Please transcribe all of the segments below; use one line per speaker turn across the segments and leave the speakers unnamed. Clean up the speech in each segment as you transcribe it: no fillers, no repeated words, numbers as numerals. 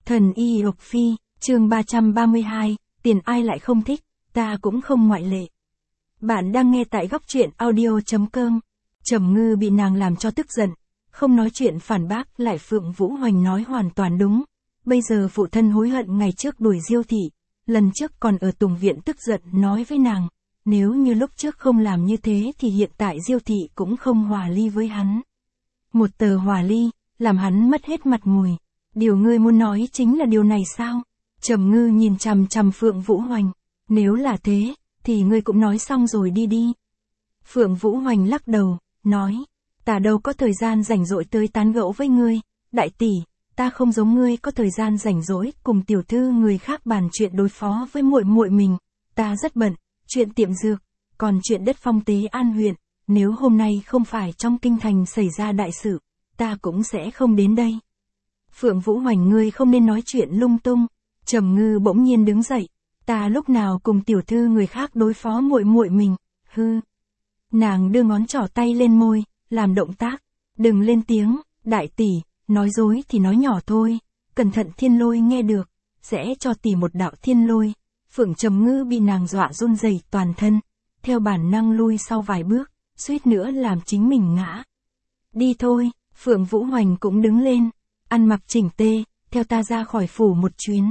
Thần y Lộc Phi, chương 332, tiền ai lại không thích, ta cũng không ngoại lệ. Bạn đang nghe tại góc truyện audio.com. Trầm Ngư bị nàng làm cho tức giận, không nói chuyện phản bác lại Phượng Vũ Hoành nói hoàn toàn đúng. Bây giờ phụ thân hối hận ngày trước đuổi Diêu thị, lần trước còn ở Tùng Viện tức giận nói với nàng, nếu như lúc trước không làm như thế thì hiện tại Diêu thị cũng không hòa ly với hắn. Một tờ hòa ly, làm hắn mất hết mặt mũi. Điều ngươi muốn nói chính là điều này sao? Trầm Ngư nhìn chằm chằm Phượng Vũ Hoành. Nếu là thế, thì ngươi cũng nói xong rồi đi đi. Phượng Vũ Hoành lắc đầu, nói, ta đâu có thời gian rảnh rỗi tới tán gẫu với ngươi, đại tỷ, ta không giống ngươi có thời gian rảnh rỗi cùng tiểu thư người khác bàn chuyện đối phó với muội muội mình, ta rất bận, chuyện tiệm dược, còn chuyện đất Phong Tế An huyện, nếu hôm nay không phải trong kinh thành xảy ra đại sự, ta cũng sẽ không đến đây. Phượng Vũ Hoành, ngươi không nên nói chuyện lung tung. Trầm Ngư bỗng nhiên đứng dậy, ta lúc nào cùng tiểu thư người khác đối phó muội muội mình, hư. Nàng đưa ngón trỏ tay lên môi, làm động tác, đừng lên tiếng, đại tỷ, nói dối thì nói nhỏ thôi, cẩn thận Thiên Lôi nghe được, sẽ cho tỷ một đạo thiên lôi. Phượng Trầm Ngư bị nàng dọa run rẩy toàn thân, theo bản năng lui sau vài bước, suýt nữa làm chính mình ngã. Đi thôi, Phượng Vũ Hoành cũng đứng lên, ăn mặc chỉnh tê, theo ta ra khỏi phủ một chuyến.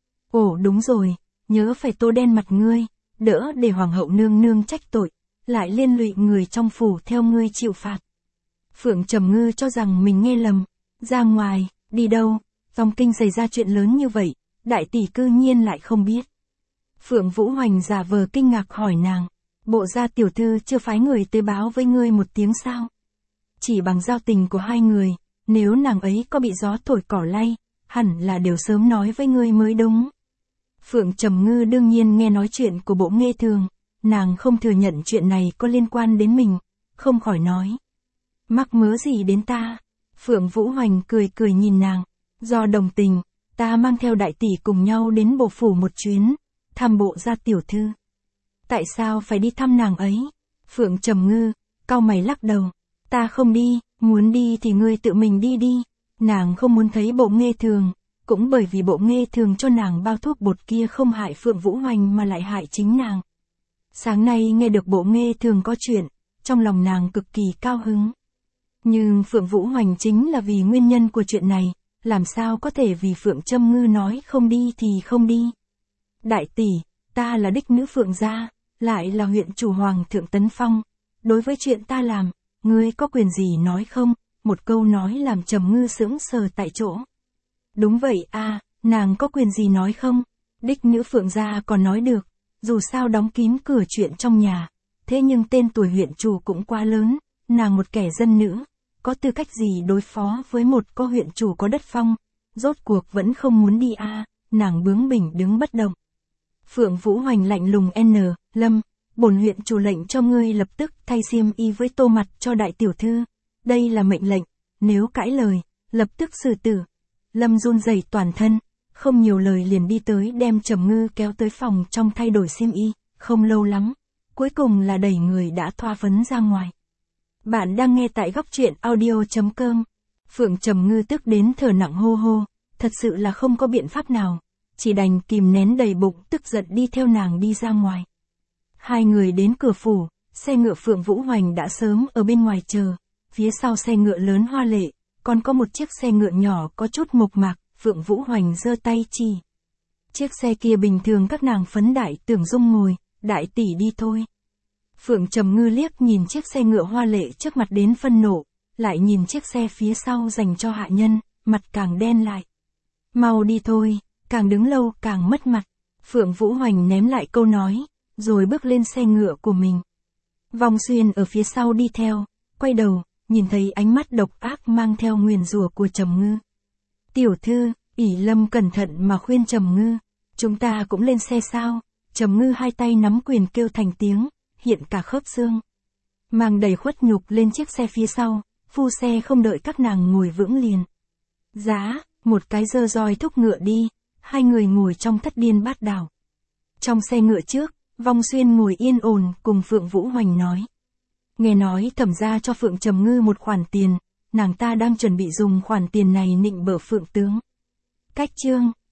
Ồ đúng rồi, nhớ phải tô đen mặt ngươi, đỡ để hoàng hậu nương nương trách tội, lại liên lụy người trong phủ theo ngươi chịu phạt. Phượng Trầm Ngư cho rằng mình nghe lầm, ra ngoài, đi đâu, trong kinh xảy ra chuyện lớn như vậy, đại tỷ cư nhiên lại không biết. Phượng Vũ Hoành giả vờ kinh ngạc hỏi nàng, bộ gia tiểu thư chưa phái người tới báo với ngươi một tiếng sao? Chỉ bằng giao tình của hai người, nếu nàng ấy có bị gió thổi cỏ lay, hẳn là đều sớm nói với ngươi mới đúng. Phượng Trầm Ngư đương nhiên nghe nói chuyện của Bộ Nghê Thường, nàng không thừa nhận chuyện này có liên quan đến mình, không khỏi nói. Mắc mớ gì đến ta? Phượng Vũ Hoành cười cười nhìn nàng, do đồng tình, ta mang theo đại tỷ cùng nhau đến bộ phủ một chuyến, thăm bộ gia tiểu thư. Tại sao phải đi thăm nàng ấy? Phượng Trầm Ngư, cau mày lắc đầu, ta không đi, muốn đi thì ngươi tự mình đi đi. Nàng không muốn thấy Bộ Nghê Thường, cũng bởi vì Bộ Nghê Thường cho nàng bao thuốc bột kia không hại Phượng Vũ Hoành mà lại hại chính nàng. Sáng nay nghe được Bộ Nghê Thường có chuyện, trong lòng nàng cực kỳ cao hứng. Nhưng Phượng Vũ Hoành chính là vì nguyên nhân của chuyện này, làm sao có thể vì Phượng Trầm Ngư nói không đi thì không đi. Đại tỷ, ta là đích nữ Phượng gia, lại là huyện chủ Hoàng thượng Tấn Phong, đối với chuyện ta làm, ngươi có quyền gì nói không? Một câu nói làm Trầm Ngư sững sờ tại chỗ. Đúng vậy à, nàng có quyền gì nói không? Đích nữ Phượng gia còn nói được, dù sao đóng kín cửa chuyện trong nhà, thế nhưng tên tuổi huyện chủ cũng quá lớn, nàng một kẻ dân nữ, có tư cách gì đối phó với một có huyện chủ có đất phong, rốt cuộc vẫn không muốn đi à, nàng bướng bỉnh đứng bất động. Phượng Vũ Hoành lạnh lùng Lâm, bổn huyện chủ lệnh cho ngươi lập tức thay xiêm y với tô mặt cho đại tiểu thư, đây là mệnh lệnh, nếu cãi lời, lập tức xử tử. Lâm run rẩy toàn thân, không nhiều lời liền đi tới đem Trầm Ngư kéo tới phòng trong thay đổi xiêm y, không lâu lắm, cuối cùng là đẩy người đã thoa phấn ra ngoài. Bạn đang nghe tại góc truyện audio.com. Phượng Trầm Ngư tức đến thở nặng hô hô, thật sự là không có biện pháp nào, chỉ đành kìm nén đầy bụng tức giận đi theo nàng đi ra ngoài. Hai người đến cửa phủ, xe ngựa Phượng Vũ Hoành đã sớm ở bên ngoài chờ, phía sau xe ngựa lớn hoa lệ, còn có một chiếc xe ngựa nhỏ có chút mộc mạc, Phượng Vũ Hoành giơ tay chỉ. Chiếc xe kia bình thường các nàng phấn đại tưởng dung ngồi, đại tỷ đi thôi. Phượng Trầm Ngư liếc nhìn chiếc xe ngựa hoa lệ trước mặt đến phân nộ, lại nhìn chiếc xe phía sau dành cho hạ nhân, mặt càng đen lại. Mau đi thôi, càng đứng lâu càng mất mặt. Phượng Vũ Hoành ném lại câu nói, rồi bước lên xe ngựa của mình. Vong Xuyên ở phía sau đi theo, quay đầu, nhìn thấy ánh mắt độc ác mang theo nguyền rủa của Trầm Ngư. Tiểu thư, ỷ Lâm cẩn thận mà khuyên Trầm Ngư, chúng ta cũng lên xe sao? Trầm Ngư hai tay nắm quyền kêu thành tiếng, hiện cả khớp xương. Mang đầy khuất nhục lên chiếc xe phía sau, phu xe không đợi các nàng ngồi vững liền. Giá, một cái giơ roi thúc ngựa đi, hai người ngồi trong thất điên bát đảo. Trong xe ngựa trước, Vong Xuyên ngồi yên ổn cùng Phượng Vũ Hoành nói. Nghe nói Thẩm gia cho Phượng Trầm Ngư một khoản tiền, nàng ta đang chuẩn bị dùng khoản tiền này nịnh bợ Phượng tướng. Cách chương